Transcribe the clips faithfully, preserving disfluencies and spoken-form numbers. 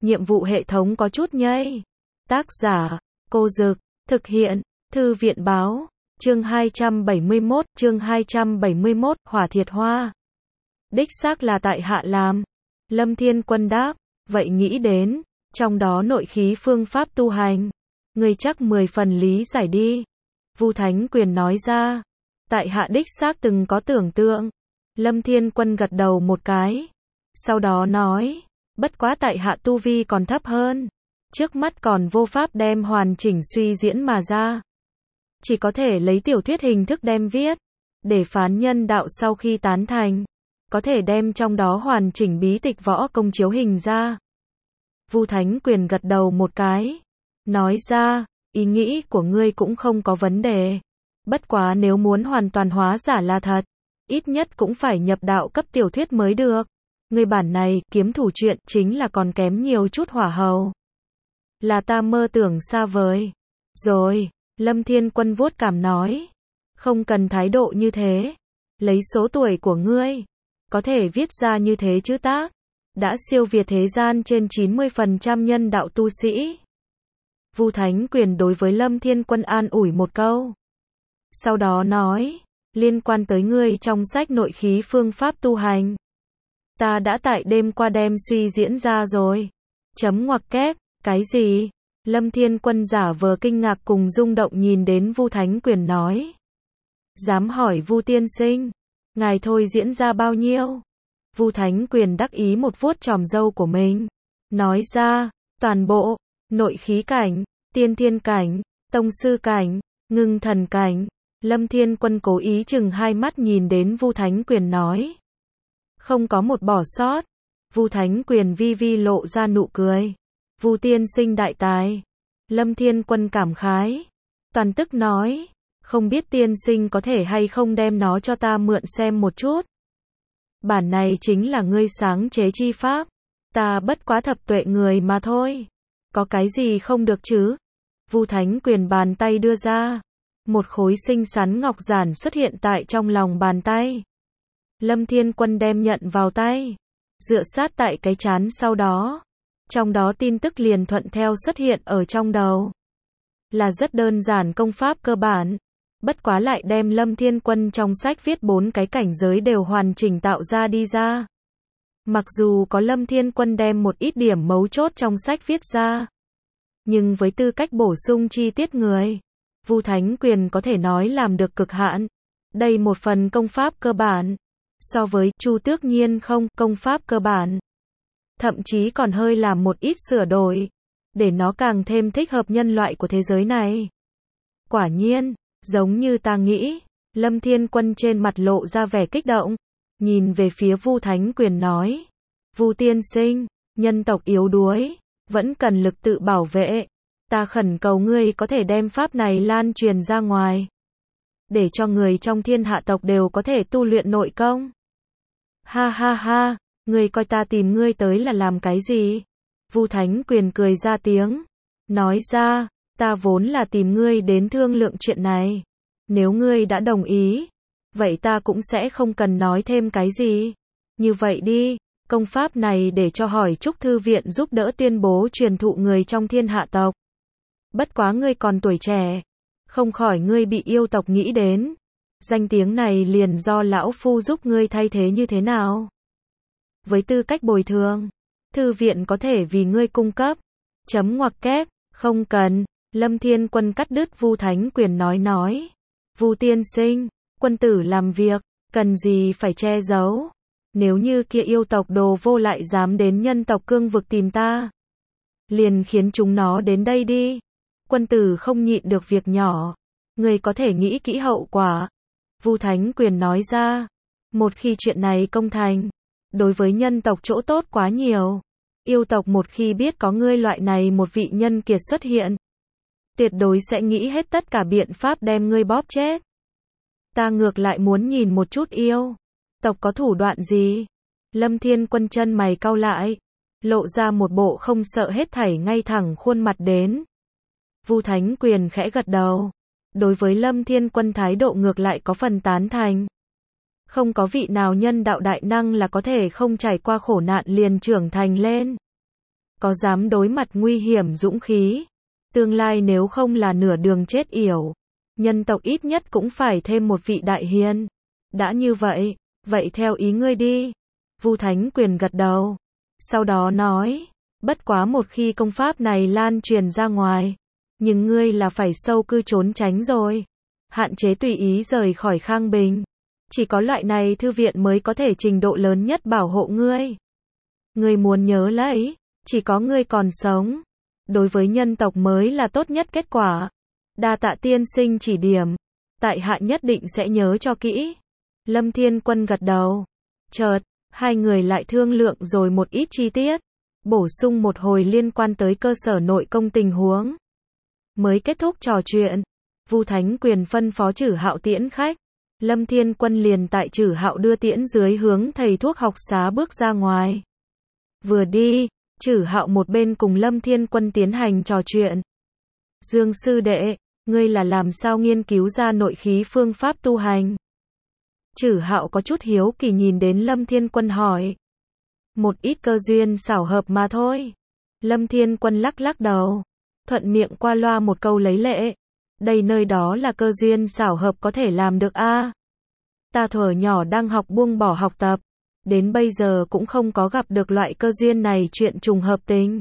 nhiệm vụ hệ thống có chút nhây. Tác giả, Cô Dực, thực hiện, Thư viện báo, chương hai trăm bảy mươi mốt, chương hai trăm bảy mươi mốt, Hỏa Thiệt Hoa. Đích xác là tại hạ làm. Lâm Thiên Quân đáp, vậy nghĩ đến, trong đó nội khí phương pháp tu hành. Người chắc mười phần lý giải đi. Vu Thánh Quyền nói ra, tại hạ đích xác từng có tưởng tượng. Lâm Thiên Quân gật đầu một cái. Sau đó nói, bất quá tại hạ tu vi còn thấp hơn. Trước mắt còn vô pháp đem hoàn chỉnh suy diễn mà ra. Chỉ có thể lấy tiểu thuyết hình thức đem viết. Để phán nhân đạo sau khi tán thành. Có thể đem trong đó hoàn chỉnh bí tịch võ công chiếu hình ra. Vu Thánh Quyền gật đầu một cái. Nói ra, ý nghĩ của ngươi cũng không có vấn đề. Bất quá nếu muốn hoàn toàn hóa giả là thật, ít nhất cũng phải nhập đạo cấp tiểu thuyết mới được. Người bản này, kiếm thủ truyện, chính là còn kém nhiều chút hỏa hầu. Là ta mơ tưởng xa vời. Rồi, Lâm Thiên Quân vuốt cảm nói. Không cần thái độ như thế. Lấy số tuổi của ngươi, có thể viết ra như thế chứ tác. Đã siêu việt thế gian trên chín mươi phần trăm nhân đạo tu sĩ. Vu Thánh Quyền đối với Lâm Thiên Quân an ủi một câu. Sau đó nói, liên quan tới ngươi trong sách nội khí phương pháp tu hành. Ta đã tại đêm qua đem suy diễn ra rồi. Chấm ngoặc kép, cái gì? Lâm Thiên Quân giả vờ kinh ngạc cùng rung động nhìn đến Vu Thánh Quyền nói. Dám hỏi Vu tiên sinh, ngài thôi diễn ra bao nhiêu? Vu Thánh Quyền đắc ý một vuốt chòm râu của mình. Nói ra, toàn bộ, nội khí cảnh, tiên thiên cảnh, tông sư cảnh, ngưng thần cảnh. Lâm Thiên Quân cố ý chừng hai mắt nhìn đến Vu Thánh Quyền nói. Không có một bỏ sót. Vu Thánh Quyền vi vi lộ ra nụ cười. Vu tiên sinh đại tài. Lâm Thiên Quân cảm khái. Toàn tức nói. Không biết tiên sinh có thể hay không đem nó cho ta mượn xem một chút. Bản này chính là ngươi sáng chế chi pháp. Ta bất quá thập tuệ người mà thôi. Có cái gì không được chứ? Vu Thánh Quyền bàn tay đưa ra. Một khối xinh xắn ngọc giản xuất hiện tại trong lòng bàn tay. Lâm Thiên Quân đem nhận vào tay. Dựa sát tại cái trán sau đó. Trong đó tin tức liền thuận theo xuất hiện ở trong đầu. Là rất đơn giản công pháp cơ bản. Bất quá lại đem Lâm Thiên Quân trong sách viết bốn cái cảnh giới đều hoàn chỉnh tạo ra đi ra. Mặc dù có Lâm Thiên Quân đem một ít điểm mấu chốt trong sách viết ra. Nhưng với tư cách bổ sung chi tiết người, Vu Thánh Quyền có thể nói làm được cực hạn. Đây một phần công pháp cơ bản. So với Chu Tước Nhiên không công pháp cơ bản. Thậm chí còn hơi làm một ít sửa đổi. Để nó càng thêm thích hợp nhân loại của thế giới này. Quả nhiên, giống như ta nghĩ, Lâm Thiên Quân trên mặt lộ ra vẻ kích động. Nhìn về phía Vu Thánh Quyền nói. Vu tiên sinh, nhân tộc yếu đuối, vẫn cần lực tự bảo vệ. Ta khẩn cầu ngươi có thể đem pháp này lan truyền ra ngoài. Để cho người trong thiên hạ tộc đều có thể tu luyện nội công. Ha ha ha, ngươi coi ta tìm ngươi tới là làm cái gì? Vu Thánh Quyền cười ra tiếng. Nói ra, ta vốn là tìm ngươi đến thương lượng chuyện này. Nếu ngươi đã đồng ý, vậy ta cũng sẽ không cần nói thêm cái gì. Như vậy đi, công pháp này để cho hỏi Trúc Thư Viện giúp đỡ tuyên bố truyền thụ người trong thiên hạ tộc. Bất quá ngươi còn tuổi trẻ, không khỏi ngươi bị yêu tộc nghĩ đến. Danh tiếng này liền do lão phu giúp ngươi thay thế như thế nào? Với tư cách bồi thường, thư viện có thể vì ngươi cung cấp. Chấm ngoặc kép, không cần. Lâm Thiên Quân cắt đứt Vu Thánh Quyền nói nói. Vu tiên sinh, quân tử làm việc, cần gì phải che giấu? Nếu như kia yêu tộc đồ vô lại dám đến nhân tộc cương vực tìm ta, liền khiến chúng nó đến đây đi. Quân tử không nhịn được việc nhỏ, người có thể nghĩ kỹ hậu quả. Vu Thánh Quyền nói ra, một khi chuyện này công thành, đối với nhân tộc chỗ tốt quá nhiều. Yêu tộc một khi biết có ngươi loại này một vị nhân kiệt xuất hiện, tuyệt đối sẽ nghĩ hết tất cả biện pháp đem ngươi bóp chết. Ta ngược lại muốn nhìn một chút yêu tộc có thủ đoạn gì. Lâm Thiên Quân chân mày cau lại, lộ ra một bộ không sợ hết thảy ngay thẳng khuôn mặt đến. Vu Thánh Quyền khẽ gật đầu. Đối với Lâm Thiên Quân thái độ ngược lại có phần tán thành. Không có vị nào nhân đạo đại năng là có thể không trải qua khổ nạn liền trưởng thành lên. có dám đối mặt nguy hiểm dũng khí. Tương lai nếu không là nửa đường chết yểu, nhân tộc ít nhất cũng phải thêm một vị đại hiền. Đã như vậy, vậy theo ý ngươi đi. Vu Thánh Quyền gật đầu. Sau đó nói, bất quá một khi công pháp này lan truyền ra ngoài, nhưng ngươi là phải sâu cư trốn tránh rồi. Hạn chế tùy ý rời khỏi Khang Bình. Chỉ có loại này thư viện mới có thể trình độ lớn nhất bảo hộ ngươi. Ngươi muốn nhớ lấy, chỉ có ngươi còn sống. Đối với nhân tộc mới là tốt nhất kết quả. Đa tạ tiên sinh chỉ điểm. Tại hạ nhất định sẽ nhớ cho kỹ. Lâm Thiên Quân gật đầu. Chợt, hai người lại thương lượng rồi một ít chi tiết. Bổ sung một hồi liên quan tới cơ sở nội công tình huống. Mới kết thúc trò chuyện. Vu Thánh Quyền phân phó Trử Hạo tiễn khách. Lâm Thiên Quân liền tại Trử Hạo đưa tiễn dưới hướng thầy thuốc học xá bước ra ngoài. Vừa đi, Trử Hạo một bên cùng Lâm Thiên Quân tiến hành trò chuyện. Dương sư đệ, ngươi là làm sao nghiên cứu ra nội khí phương pháp tu hành? Trử Hạo có chút hiếu kỳ nhìn đến Lâm Thiên Quân hỏi. Một ít cơ duyên xảo hợp mà thôi. Lâm Thiên Quân lắc lắc đầu, thuận miệng qua loa một câu lấy lệ. Đây nơi đó là cơ duyên xảo hợp có thể làm được a. À? Ta thuở nhỏ đang học buông bỏ học tập, đến bây giờ cũng không có gặp được loại cơ duyên này chuyện trùng hợp tình.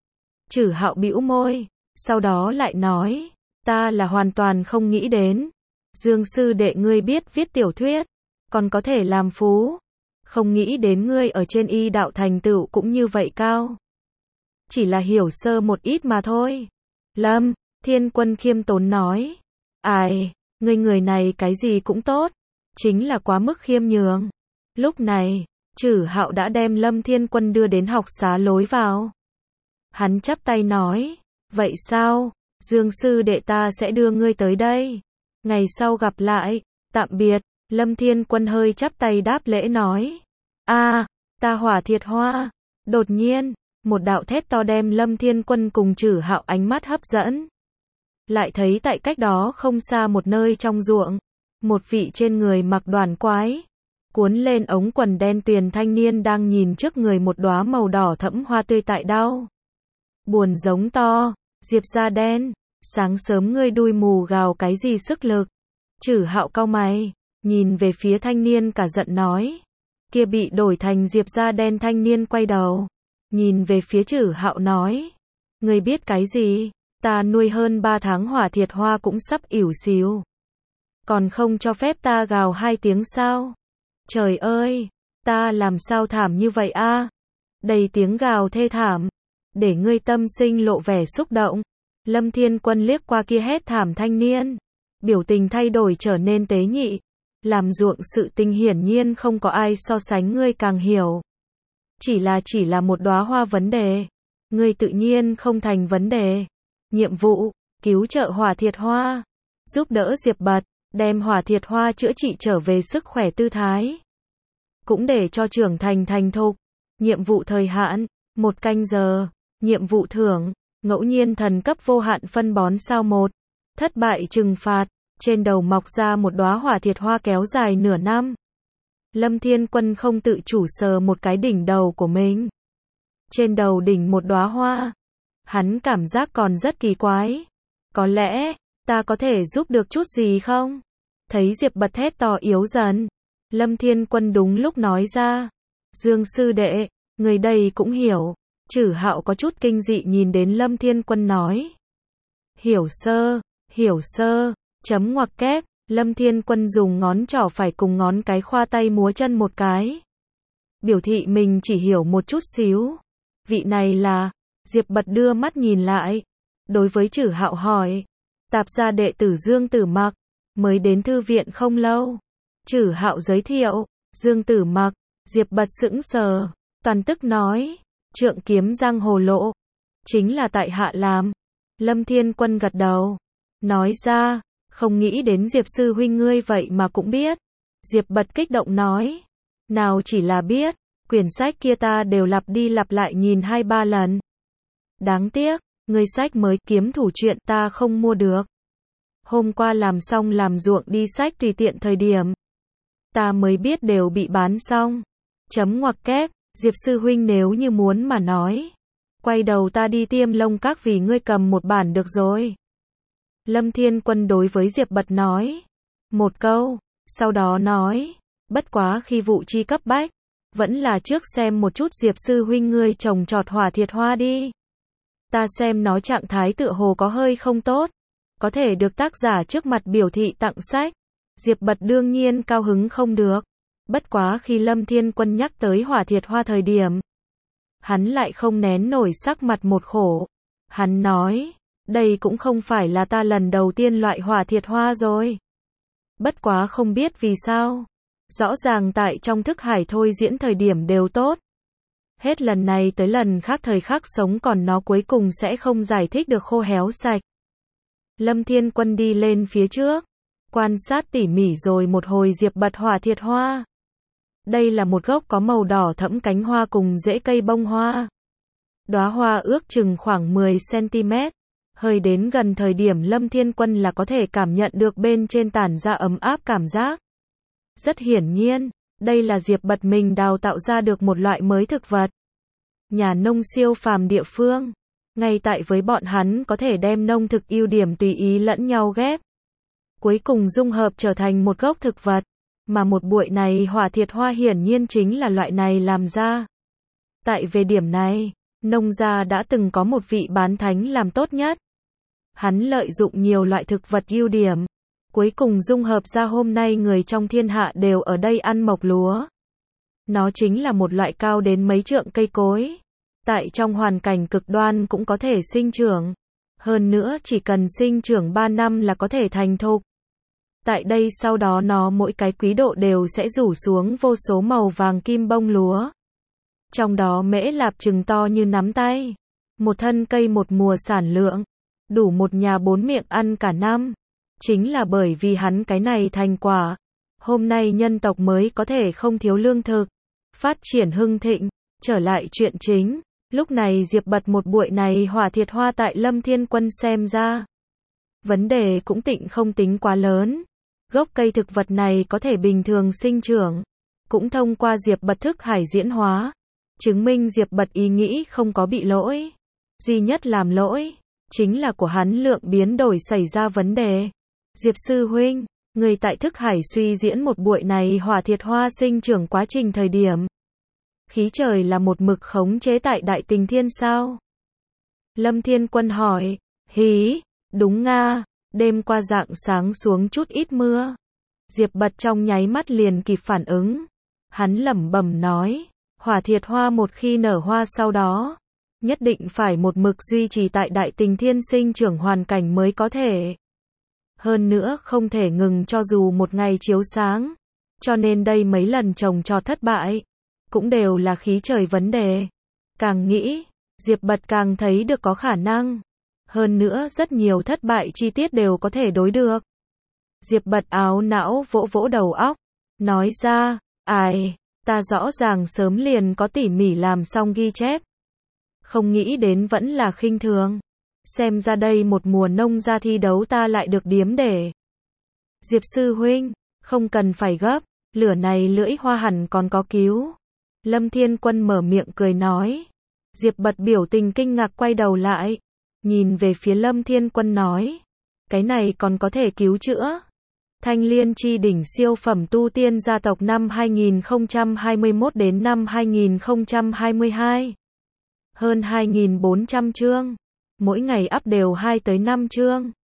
Trử Hạo bĩu môi, sau đó lại nói, ta là hoàn toàn không nghĩ đến. Dương sư đệ ngươi biết viết tiểu thuyết, còn có thể làm phú. Không nghĩ đến ngươi ở trên y đạo thành tựu cũng như vậy cao. Chỉ là hiểu sơ một ít mà thôi. Lâm Thiên Quân khiêm tốn nói. Ai, ngươi người này cái gì cũng tốt, chính là quá mức khiêm nhường. Lúc này, Trử Hạo đã đem Lâm Thiên Quân đưa đến học xá lối vào. Hắn chắp tay nói, vậy sao, Dương sư đệ ta sẽ đưa ngươi tới đây. Ngày sau gặp lại, tạm biệt. Lâm Thiên Quân hơi chắp tay đáp lễ nói. A, à, ta Hỏa Thiệt Hoa. Đột nhiên, một đạo thét to đem Lâm Thiên Quân cùng Trử Hạo ánh mắt hấp dẫn. Lại thấy tại cách đó không xa một nơi trong ruộng, một vị trên người mặc đoàn quái, cuốn lên ống quần đen tuyền thanh niên đang nhìn trước người một đóa màu đỏ thẫm hoa tươi tại đau. Buồn giống to, Diệp da đen, sáng sớm ngươi đuôi mù gào cái gì sức lực. Trử Hạo cau mày, nhìn về phía thanh niên cả giận nói. Kia bị đổi thành Diệp da đen thanh niên quay đầu, nhìn về phía Trử Hạo nói. Ngươi biết cái gì? Ta nuôi hơn ba tháng Hỏa Thiệt Hoa cũng sắp ỉu xìu. Còn không cho phép ta gào hai tiếng sao? Trời ơi, ta làm sao thảm như vậy a? À? Đầy tiếng gào thê thảm, để ngươi tâm sinh lộ vẻ xúc động. Lâm Thiên Quân liếc qua kia hét thảm thanh niên, biểu tình thay đổi trở nên tế nhị. Làm ruộng sự tình hiển nhiên không có ai so sánh ngươi càng hiểu. Chỉ là chỉ là một đóa hoa vấn đề, ngươi tự nhiên không thành vấn đề. Nhiệm vụ, cứu trợ Hỏa Thiệt Hoa, giúp đỡ Diệp Bật, đem Hỏa Thiệt Hoa chữa trị trở về sức khỏe tư thái. Cũng để cho trưởng thành thành thục. Nhiệm vụ thời hạn, một canh giờ. Nhiệm vụ thưởng, ngẫu nhiên thần cấp vô hạn phân bón sao một. Thất bại trừng phạt, trên đầu mọc ra một đóa Hỏa Thiệt Hoa kéo dài nửa năm. Lâm Thiên Quân không tự chủ sờ một cái đỉnh đầu của mình. Trên đầu đỉnh một đóa hoa. Hắn cảm giác còn rất kỳ quái. Có lẽ, ta có thể giúp được chút gì không? Thấy Diệp Bật thét to yếu dần. Lâm Thiên Quân đúng lúc nói ra. Dương sư đệ, người đây cũng hiểu. Trử Hạo có chút kinh dị nhìn đến Lâm Thiên Quân nói. Hiểu sơ, hiểu sơ, chấm ngoặc kép. Lâm Thiên Quân dùng ngón trỏ phải cùng ngón cái khoa tay múa chân một cái. Biểu thị mình chỉ hiểu một chút xíu. Vị này là... Diệp Bật đưa mắt nhìn lại. Đối với Trử Hạo hỏi. Tạp gia đệ tử Dương Tử Mặc. Mới đến thư viện không lâu. Trử Hạo giới thiệu. Dương Tử Mặc. Diệp Bật sững sờ. Toàn tức nói. Trượng kiếm giang hồ lộ. Chính là tại hạ làm. Lâm Thiên Quân gật đầu. Nói ra. Không nghĩ đến Diệp sư huynh ngươi vậy mà cũng biết. Diệp Bật kích động nói. Nào chỉ là biết. Quyển sách kia ta đều lặp đi lặp lại nhìn hai ba lần. Đáng tiếc, người sách mới kiếm thủ truyện ta không mua được. Hôm qua làm xong làm ruộng đi sách tùy tiện thời điểm. Ta mới biết đều bị bán xong. Chấm ngoặc kép, Diệp sư huynh nếu như muốn mà nói. Quay đầu ta đi tiêm lông các vì ngươi cầm một bản được rồi. Lâm Thiên Quân đối với Diệp Bật nói. Một câu, sau đó nói. Bất quá khi vụ chi cấp bách, vẫn là trước xem một chút Diệp sư huynh ngươi trồng trọt hỏa thiệt hoa đi. Ta xem nó trạng thái tựa hồ có hơi không tốt. Có thể được tác giả trước mặt biểu thị tặng sách. Diệp Bật đương nhiên cao hứng không được. Bất quá khi Lâm Thiên Quân nhắc tới hỏa thiệt hoa thời điểm, hắn lại không nén nổi sắc mặt một khổ. Hắn nói, đây cũng không phải là ta lần đầu tiên loại hỏa thiệt hoa rồi. Bất quá không biết vì sao. Rõ ràng tại trong thức hải thôi diễn thời điểm đều tốt. Hết lần này tới lần khác thời khắc sống còn nó cuối cùng sẽ không giải thích được khô héo sạch. Lâm Thiên Quân đi lên phía trước, quan sát tỉ mỉ rồi một hồi Diệp Bật hỏa thiệt hoa. Đây là một gốc có màu đỏ thẫm cánh hoa cùng rễ cây bông hoa. Đóa hoa ước chừng khoảng mười xăng-ti-mét. Hơi đến gần thời điểm Lâm Thiên Quân là có thể cảm nhận được bên trên tản ra ấm áp cảm giác. Rất hiển nhiên, đây là Diệp Bật mình đào tạo ra được một loại mới thực vật. Nhà nông siêu phàm địa phương. Ngay tại với bọn hắn có thể đem nông thực ưu điểm tùy ý lẫn nhau ghép. Cuối cùng dung hợp trở thành một gốc thực vật. Mà một bụi này hỏa thiệt hoa hiển nhiên chính là loại này làm ra. Tại về điểm này, nông gia đã từng có một vị bán thánh làm tốt nhất. Hắn lợi dụng nhiều loại thực vật ưu điểm. Cuối cùng dung hợp ra hôm nay người trong thiên hạ đều ở đây ăn mộc lúa. Nó chính là một loại cao đến mấy trượng cây cối. Tại trong hoàn cảnh cực đoan cũng có thể sinh trưởng. Hơn nữa chỉ cần sinh trưởng ba năm là có thể thành thục. Tại đây sau đó nó mỗi cái quý độ đều sẽ rủ xuống vô số màu vàng kim bông lúa. Trong đó mễ lạp chừng to như nắm tay. Một thân cây một mùa sản lượng. Đủ một nhà bốn miệng ăn cả năm. Chính là bởi vì hắn cái này thành quả. Hôm nay nhân tộc mới có thể không thiếu lương thực. Phát triển hưng thịnh. Trở lại chuyện chính. Lúc này Diệp Bật một bụi này hỏa thiệt hoa tại Lâm Thiên Quân xem ra. Vấn đề cũng tịnh không tính quá lớn. Gốc cây thực vật này có thể bình thường sinh trưởng. Cũng thông qua Diệp Bật thức hải diễn hóa. Chứng minh Diệp Bật ý nghĩ không có bị lỗi. Duy nhất làm lỗi. Chính là của hắn lượng biến đổi xảy ra vấn đề. Diệp sư huynh, người tại thức hải suy diễn một bụi này hỏa thiệt hoa sinh trưởng quá trình thời điểm. Khí trời là một mực khống chế tại Đại Tình Thiên sao? Lâm Thiên Quân hỏi. Hí, đúng nga, đêm qua rạng sáng xuống chút ít mưa. Diệp Bật trong nháy mắt liền kịp phản ứng. Hắn lẩm bẩm nói, hỏa thiệt hoa một khi nở hoa sau đó, nhất định phải một mực duy trì tại Đại Tình Thiên sinh trưởng hoàn cảnh mới có thể. Hơn nữa không thể ngừng cho dù một ngày chiếu sáng. Cho nên đây mấy lần trồng trọt thất bại, cũng đều là khí trời vấn đề. Càng nghĩ, Diệp Bật càng thấy được có khả năng. Hơn nữa rất nhiều thất bại chi tiết đều có thể đối được. Diệp Bật áo não vỗ vỗ đầu óc, nói ra, ai, ta rõ ràng sớm liền có tỉ mỉ làm xong ghi chép. Không nghĩ đến vẫn là khinh thường. Xem ra đây một mùa nông gia thi đấu ta lại được điếm để. Diệp sư huynh, không cần phải gấp, lửa này lưỡi hoa hẳn còn có cứu. Lâm Thiên Quân mở miệng cười nói. Diệp Bật biểu tình kinh ngạc quay đầu lại. Nhìn về phía Lâm Thiên Quân nói. Cái này còn có thể cứu chữa. Thanh Liên chi đỉnh siêu phẩm tu tiên gia tộc năm hai nghìn không trăm hai mươi mốt đến năm hai nghìn không trăm hai mươi hai. Hơn hai nghìn bốn trăm chương. Mỗi ngày up đều hai tới năm chương.